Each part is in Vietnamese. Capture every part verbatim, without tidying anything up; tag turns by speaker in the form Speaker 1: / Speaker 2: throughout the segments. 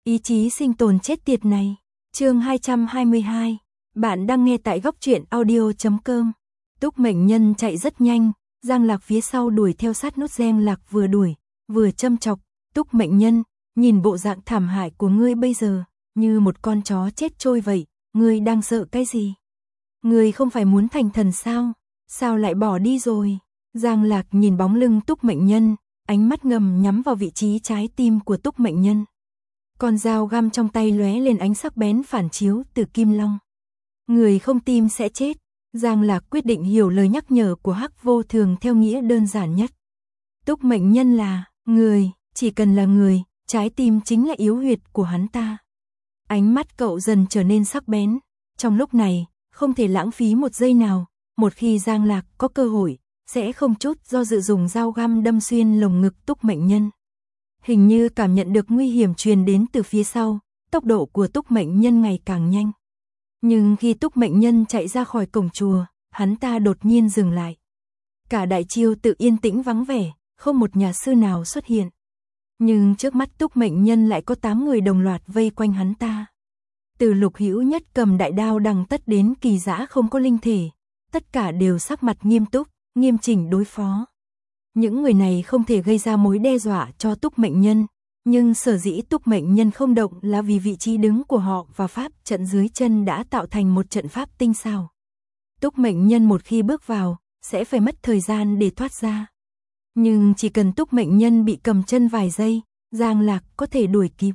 Speaker 1: Ý chí sinh tồn chết tiệt này. Chương hai trăm hai mươi hai. Bạn đang nghe tại góc truyện audio chấm com. Túc Mệnh Nhân chạy rất nhanh, Giang Lạc phía sau đuổi theo sát nốt. Giang Lạc vừa đuổi, vừa châm chọc, Túc Mệnh Nhân, nhìn bộ dạng thảm hại của ngươi bây giờ, như một con chó chết trôi vậy, ngươi đang sợ cái gì? Ngươi không phải muốn thành thần sao? Sao lại bỏ đi rồi? Giang Lạc nhìn bóng lưng Túc Mệnh Nhân, ánh mắt ngầm nhắm vào vị trí trái tim của Túc Mệnh Nhân. Con dao găm trong tay lóe lên ánh sắc bén phản chiếu từ kim long. Người không tim sẽ chết. Giang Lạc quyết định hiểu lời nhắc nhở của Hắc Vô Thường theo nghĩa đơn giản nhất. Túc Mệnh Nhân là người, chỉ cần là người, trái tim chính là yếu huyệt của hắn ta. Ánh mắt cậu dần trở nên sắc bén. Trong lúc này, không thể lãng phí một giây nào. Một khi Giang Lạc có cơ hội, sẽ không chút do dự dùng dao găm đâm xuyên lồng ngực Túc Mệnh Nhân. Hình như cảm nhận được nguy hiểm truyền đến từ phía sau, tốc độ của Túc Mệnh Nhân ngày càng nhanh. Nhưng khi Túc Mệnh Nhân chạy ra khỏi cổng chùa, hắn ta đột nhiên dừng lại. Cả đại chiêu tự yên tĩnh vắng vẻ, không một nhà sư nào xuất hiện. Nhưng trước mắt Túc Mệnh Nhân lại có tám người đồng loạt vây quanh hắn ta. Từ Lục Hữu Nhất cầm đại đao đằng tất đến Kỳ Dã không có linh thể, tất cả đều sắc mặt nghiêm túc, nghiêm chỉnh đối phó. Những người này không thể gây ra mối đe dọa cho Túc Mệnh Nhân, nhưng sở dĩ Túc Mệnh Nhân không động là vì vị trí đứng của họ và pháp trận dưới chân đã tạo thành một trận pháp tinh xảo. Túc Mệnh Nhân một khi bước vào, sẽ phải mất thời gian để thoát ra. Nhưng chỉ cần Túc Mệnh Nhân bị cầm chân vài giây, Giang Lạc có thể đuổi kịp.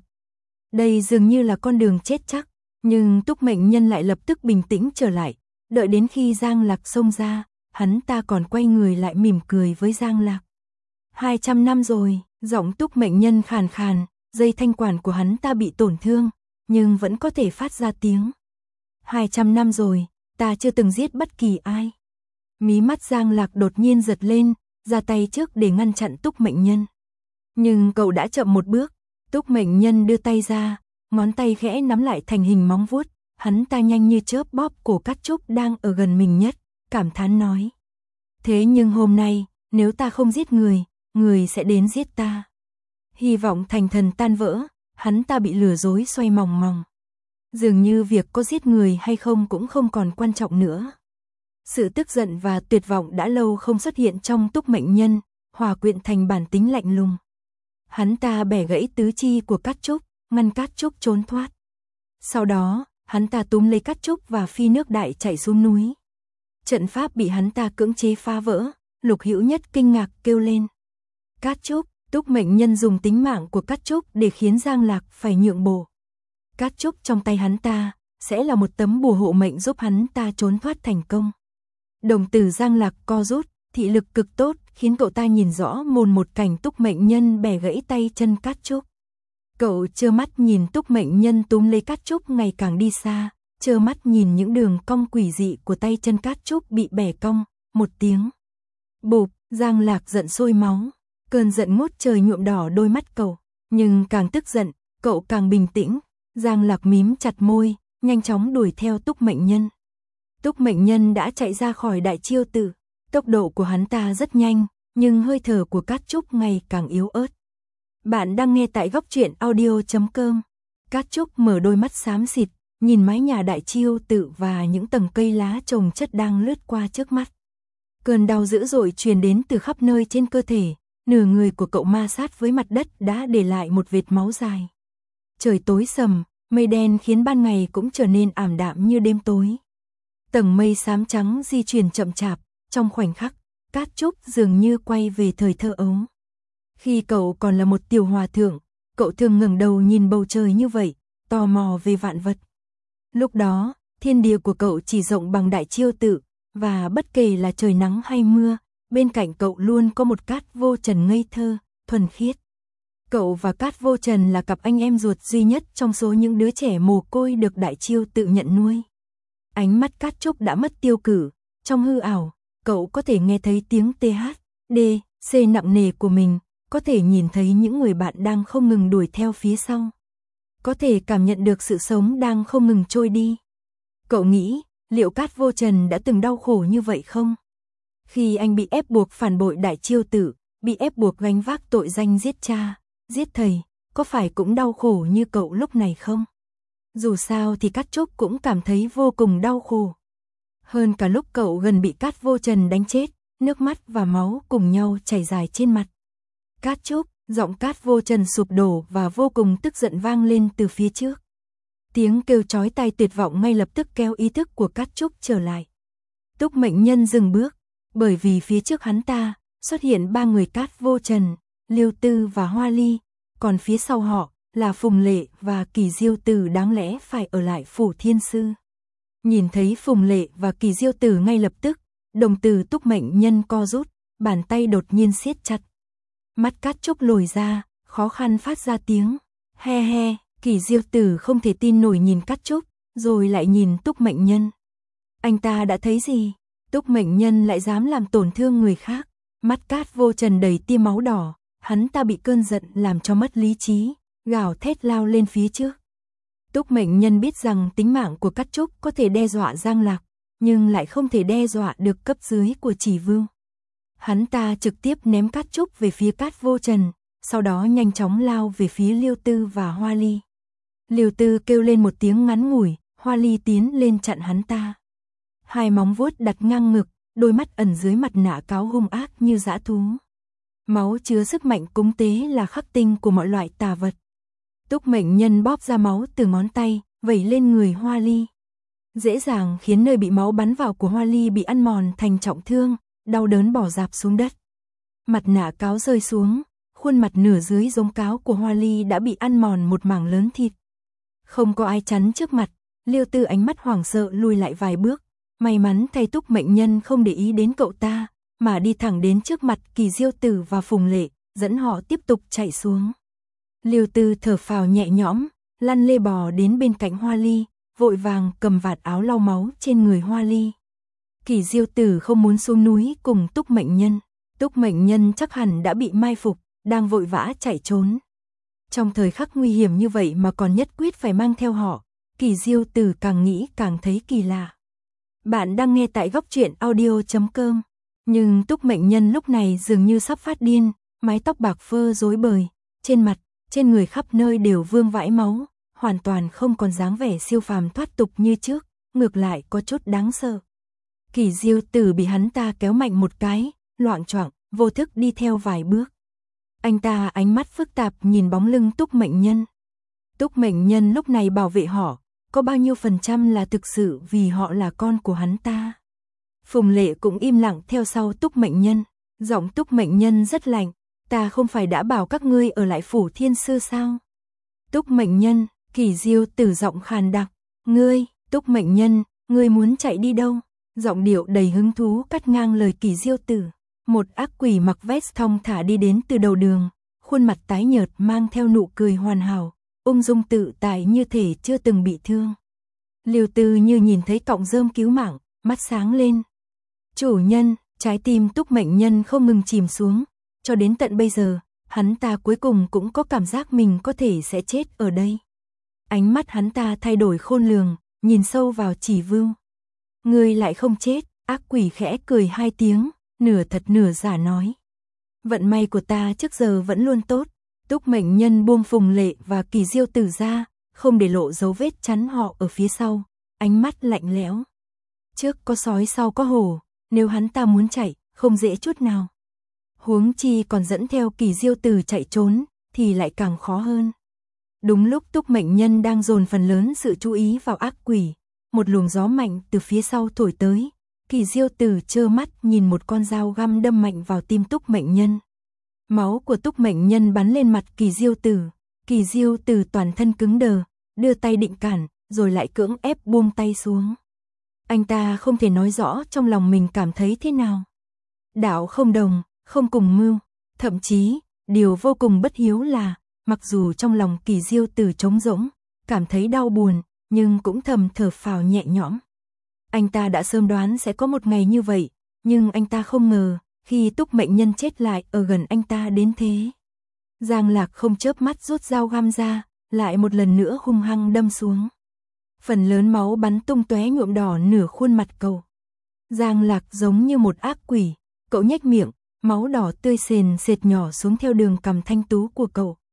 Speaker 1: Đây dường như là con đường chết chắc, nhưng Túc Mệnh Nhân lại lập tức bình tĩnh trở lại, đợi đến khi Giang Lạc xông ra, hắn ta còn quay người lại mỉm cười với Giang Lạc. hai trăm năm rồi, giọng Túc Mệnh Nhân khàn khàn, dây thanh quản của hắn ta bị tổn thương, nhưng vẫn có thể phát ra tiếng. hai trăm năm rồi, ta chưa từng giết bất kỳ ai. Mí mắt Giang Lạc đột nhiên giật lên, ra tay trước để ngăn chặn Túc Mệnh Nhân. Nhưng cậu đã chậm một bước, Túc Mệnh Nhân đưa tay ra, ngón tay khẽ nắm lại thành hình móng vuốt, hắn ta nhanh như chớp bóp cổ Cát Trúc đang ở gần mình nhất, cảm thán nói. Thế nhưng hôm nay, nếu ta không giết người, người sẽ đến giết ta. Hy vọng thành thần tan vỡ, hắn ta bị lừa dối xoay mòng mòng. Dường như việc có giết người hay không cũng không còn quan trọng nữa. Sự tức giận và tuyệt vọng đã lâu không xuất hiện trong Túc Mệnh Nhân, hòa quyện thành bản tính lạnh lùng. Hắn ta bẻ gãy tứ chi của Cát Trúc, ngăn Cát Trúc trốn thoát. Sau đó, hắn ta túm lấy Cát Trúc và phi nước đại chạy xuống núi. Trận pháp bị hắn ta cưỡng chế phá vỡ, Lục Hữu Nhất kinh ngạc kêu lên. Cát Trúc, Túc Mệnh Nhân dùng tính mạng của Cát Trúc để khiến Giang Lạc phải nhượng bộ. Cát Trúc trong tay hắn ta, sẽ là một tấm bùa hộ mệnh giúp hắn ta trốn thoát thành công. Đồng tử Giang Lạc co rút, thị lực cực tốt, khiến cậu ta nhìn rõ mồn một cảnh Túc Mệnh Nhân bẻ gãy tay chân Cát Trúc. Cậu trơ mắt nhìn Túc Mệnh Nhân túm lấy Cát Trúc ngày càng đi xa, trơ mắt nhìn những đường cong quỷ dị của tay chân Cát Trúc bị bẻ cong, một tiếng. Bụp, Giang Lạc giận sôi máu, cơn giận ngút trời nhuộm đỏ đôi mắt cậu, nhưng càng tức giận, cậu càng bình tĩnh. Giang Lạc mím chặt môi, nhanh chóng đuổi theo Túc Mệnh Nhân. Túc Mệnh Nhân đã chạy ra khỏi đại chiêu tự, tốc độ của hắn ta rất nhanh, nhưng hơi thở của Cát Trúc ngày càng yếu ớt. Bạn đang nghe tại góc truyện audio chấm com. Cát Trúc mở đôi mắt xám xịt, nhìn mái nhà đại chiêu tự và những tầng cây lá chồng chất đang lướt qua trước mắt. Cơn đau dữ dội truyền đến từ khắp nơi trên cơ thể, nửa người của cậu ma sát với mặt đất đã để lại một vệt máu dài. Trời tối sầm, mây đen khiến ban ngày cũng trở nên ảm đạm như đêm tối. Tầng mây xám trắng di chuyển chậm chạp, trong khoảnh khắc, Cát Trúc dường như quay về thời thơ ấu. Khi cậu còn là một tiểu hòa thượng, cậu thường ngẩng đầu nhìn bầu trời như vậy, tò mò về vạn vật. Lúc đó, thiên địa của cậu chỉ rộng bằng đại chiêu tự, và bất kể là trời nắng hay mưa, bên cạnh cậu luôn có một Cát Vô Trần ngây thơ, thuần khiết. Cậu và Cát Vô Trần là cặp anh em ruột duy nhất trong số những đứa trẻ mồ côi được đại chiêu tự nhận nuôi. Ánh mắt Cát Trúc đã mất tiêu cử, trong hư ảo, cậu có thể nghe thấy tiếng tê hát, đê, xê nặng nề của mình, có thể nhìn thấy những người bạn đang không ngừng đuổi theo phía sau. Có thể cảm nhận được sự sống đang không ngừng trôi đi. Cậu nghĩ, liệu Cát Vô Trần đã từng đau khổ như vậy không? Khi anh bị ép buộc phản bội đại chiêu tử, bị ép buộc gánh vác tội danh giết cha, giết thầy, có phải cũng đau khổ như cậu lúc này không? Dù sao thì Cát Trúc cũng cảm thấy vô cùng đau khổ. Hơn cả lúc cậu gần bị Cát Vô Trần đánh chết, nước mắt và máu cùng nhau chảy dài trên mặt. Cát Trúc, giọng Cát Vô Trần sụp đổ và vô cùng tức giận vang lên từ phía trước. Tiếng kêu chói tai tuyệt vọng ngay lập tức kéo ý thức của Cát Trúc trở lại. Túc Mệnh Nhân dừng bước, bởi vì phía trước hắn ta xuất hiện ba người Cát Vô Trần, Liêu Tư và Hoa Ly, còn phía sau họ là Phùng Lệ và Kỳ Diêu Tử đáng lẽ phải ở lại phủ Thiên Sư. Nhìn thấy Phùng Lệ và Kỳ Diêu Tử ngay lập tức, đồng tử Túc Mệnh Nhân co rút, bàn tay đột nhiên siết chặt. Mắt Cát Trúc lồi ra, khó khăn phát ra tiếng he he. Kỳ Diêu Tử không thể tin nổi nhìn Cát Trúc, rồi lại nhìn Túc Mệnh Nhân. Anh ta đã thấy gì? Túc Mệnh Nhân lại dám làm tổn thương người khác. Mắt Cát Vô Trần đầy tia máu đỏ, hắn ta bị cơn giận làm cho mất lý trí, gào thét lao lên phía trước. Túc Mệnh Nhân biết rằng tính mạng của Cát Trúc có thể đe dọa Giang Lạc, nhưng lại không thể đe dọa được cấp dưới của Chỉ Vưu. Hắn ta trực tiếp ném Cát Trúc về phía Cát Vô Trần, sau đó nhanh chóng lao về phía Liêu Tư và Hoa Ly. Liêu Tư kêu lên một tiếng ngắn ngủi, Hoa Ly tiến lên chặn hắn ta. Hai móng vuốt đặt ngang ngực, đôi mắt ẩn dưới mặt nạ cáo hung ác như dã thú. Máu chứa sức mạnh cúng tế là khắc tinh của mọi loại tà vật. Túc Mệnh Nhân bóp ra máu từ ngón tay, vẩy lên người Hoa Ly. Dễ dàng khiến nơi bị máu bắn vào của Hoa Ly bị ăn mòn thành trọng thương, đau đớn bỏ rạp xuống đất. Mặt nạ cáo rơi xuống, khuôn mặt nửa dưới giống cáo của Hoa Ly đã bị ăn mòn một mảng lớn thịt. Không có ai chắn trước mặt, Liêu Tư ánh mắt hoảng sợ lùi lại vài bước. May mắn thay Túc Mệnh Nhân không để ý đến cậu ta, mà đi thẳng đến trước mặt Kỳ Diêu Tử và Phùng Lệ, dẫn họ tiếp tục chạy xuống. Liêu Tư thở phào nhẹ nhõm, lăn lê bò đến bên cạnh Hoa Ly, vội vàng cầm vạt áo lau máu trên người Hoa Ly. Kỳ Diêu Tử không muốn xuống núi cùng Túc Mệnh Nhân. Túc Mệnh Nhân chắc hẳn đã bị mai phục, đang vội vã chạy trốn. Trong thời khắc nguy hiểm như vậy mà còn nhất quyết phải mang theo họ, Kỳ Diêu Tử càng nghĩ càng thấy kỳ lạ. Bạn đang nghe tại góc truyện audio chấm com. Nhưng Túc Mệnh Nhân lúc này dường như sắp phát điên, mái tóc bạc phơ rối bời, trên mặt, trên người khắp nơi đều vương vãi máu, hoàn toàn không còn dáng vẻ siêu phàm thoát tục như trước, ngược lại có chút đáng sợ. Kỳ Diêu Tử bị hắn ta kéo mạnh một cái, loạng choạng, vô thức đi theo vài bước. Anh ta ánh mắt phức tạp nhìn bóng lưng Túc Mệnh Nhân. Túc Mệnh Nhân lúc này bảo vệ họ, có bao nhiêu phần trăm là thực sự vì họ là con của hắn ta. Phùng Lệ cũng im lặng theo sau Túc Mệnh Nhân, giọng Túc Mệnh Nhân rất lạnh, ta không phải đã bảo các ngươi ở lại phủ Thiên Sư sao? Túc Mệnh Nhân, Kỳ Diêu Tử giọng khàn đặc, ngươi, Túc Mệnh Nhân, ngươi muốn chạy đi đâu? Giọng điệu đầy hứng thú cắt ngang lời Kỳ Diêu Tử. Một ác quỷ mặc vest thong thả đi đến từ đầu đường, khuôn mặt tái nhợt mang theo nụ cười hoàn hảo, ung dung tự tại như thể chưa từng bị thương. Liêu Tư như nhìn thấy cọng rơm cứu mạng, mắt sáng lên. Chủ nhân, trái tim Túc Mệnh Nhân không ngừng chìm xuống, cho đến tận bây giờ, hắn ta cuối cùng cũng có cảm giác mình có thể sẽ chết ở đây. Ánh mắt hắn ta thay đổi khôn lường, nhìn sâu vào Chỉ Vưu. Ngươi lại không chết, ác quỷ khẽ cười hai tiếng, nửa thật nửa giả nói. Vận may của ta trước giờ vẫn luôn tốt. Túc Mệnh Nhân buông Phùng Lệ và Kỳ Diêu Tử ra, không để lộ dấu vết chắn họ ở phía sau, ánh mắt lạnh lẽo. Trước có sói sau có hổ, nếu hắn ta muốn chạy, không dễ chút nào. Huống chi còn dẫn theo Kỳ Diêu Tử chạy trốn, thì lại càng khó hơn. Đúng lúc Túc Mệnh Nhân đang dồn phần lớn sự chú ý vào ác quỷ, một luồng gió mạnh từ phía sau thổi tới. Kỳ Diêu Tử trơ mắt nhìn một con dao găm đâm mạnh vào tim Túc Mệnh Nhân. Máu của Túc Mệnh Nhân bắn lên mặt Kỳ Diêu Tử. Kỳ Diêu Tử toàn thân cứng đờ, đưa tay định cản, rồi lại cưỡng ép buông tay xuống. Anh ta không thể nói rõ trong lòng mình cảm thấy thế nào. Đạo không đồng, không cùng mưu. Thậm chí, điều vô cùng bất hiếu là, mặc dù trong lòng Kỳ Diêu Tử trống rỗng, cảm thấy đau buồn, nhưng cũng thầm thở phào nhẹ nhõm. Anh ta đã sớm đoán sẽ có một ngày như vậy, nhưng anh ta không ngờ, khi Túc Mệnh Nhân chết lại ở gần anh ta đến thế. Giang Lạc không chớp mắt rút dao găm ra, lại một lần nữa hung hăng đâm xuống. Phần lớn máu bắn tung tóe nhuộm đỏ nửa khuôn mặt cậu. Giang Lạc giống như một ác quỷ, cậu nhếch miệng, máu đỏ tươi sền sệt nhỏ xuống theo đường cằm thanh tú của cậu.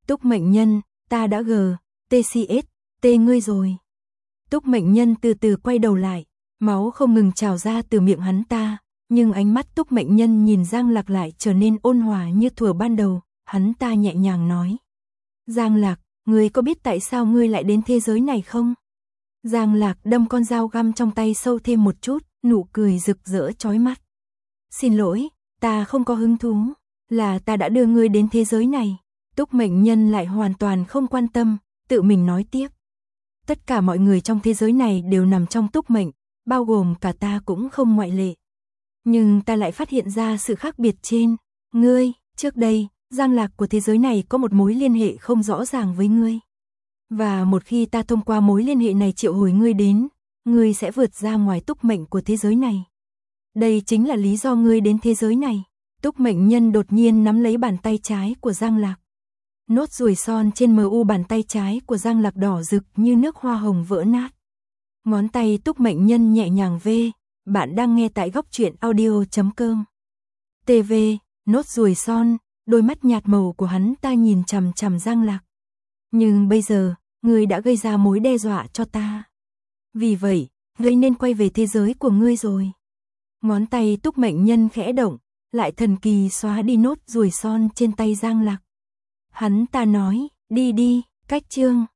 Speaker 1: Túc Mệnh Nhân, ta đã gờ, tê xê ét, tê ngươi rồi. Túc Mệnh Nhân từ từ quay đầu lại, máu không ngừng trào ra từ miệng hắn ta, nhưng ánh mắt Túc Mệnh Nhân nhìn Giang Lạc lại trở nên ôn hòa như thuở ban đầu, hắn ta nhẹ nhàng nói. Giang Lạc, ngươi có biết tại sao ngươi lại đến thế giới này không? Giang Lạc đâm con dao găm trong tay sâu thêm một chút, nụ cười rực rỡ chói mắt. Xin lỗi, ta không có hứng thú, là ta đã đưa ngươi đến thế giới này. Túc Mệnh Nhân lại hoàn toàn không quan tâm, tự mình nói tiếp. Tất cả mọi người trong thế giới này đều nằm trong túc mệnh, bao gồm cả ta cũng không ngoại lệ. Nhưng ta lại phát hiện ra sự khác biệt trên. Ngươi, trước đây, Giang Lạc của thế giới này có một mối liên hệ không rõ ràng với ngươi. Và một khi ta thông qua mối liên hệ này triệu hồi ngươi đến, ngươi sẽ vượt ra ngoài túc mệnh của thế giới này. Đây chính là lý do ngươi đến thế giới này. Túc Mệnh Nhân đột nhiên nắm lấy bàn tay trái của Giang Lạc. Nốt ruồi son trên mờ u bàn tay trái của Giang Lạc đỏ rực như nước hoa hồng vỡ nát. Ngón tay Túc Mệnh Nhân nhẹ nhàng vê, bạn đang nghe tại góc truyện audio chấm com. tê vê, nốt ruồi son, đôi mắt nhạt màu của hắn ta nhìn chằm chằm Giang Lạc. Nhưng bây giờ, ngươi đã gây ra mối đe dọa cho ta. Vì vậy, ngươi nên quay về thế giới của ngươi rồi. Ngón tay Túc Mệnh Nhân khẽ động, lại thần kỳ xóa đi nốt ruồi son trên tay Giang Lạc. Hắn ta nói, đi đi, cách chương.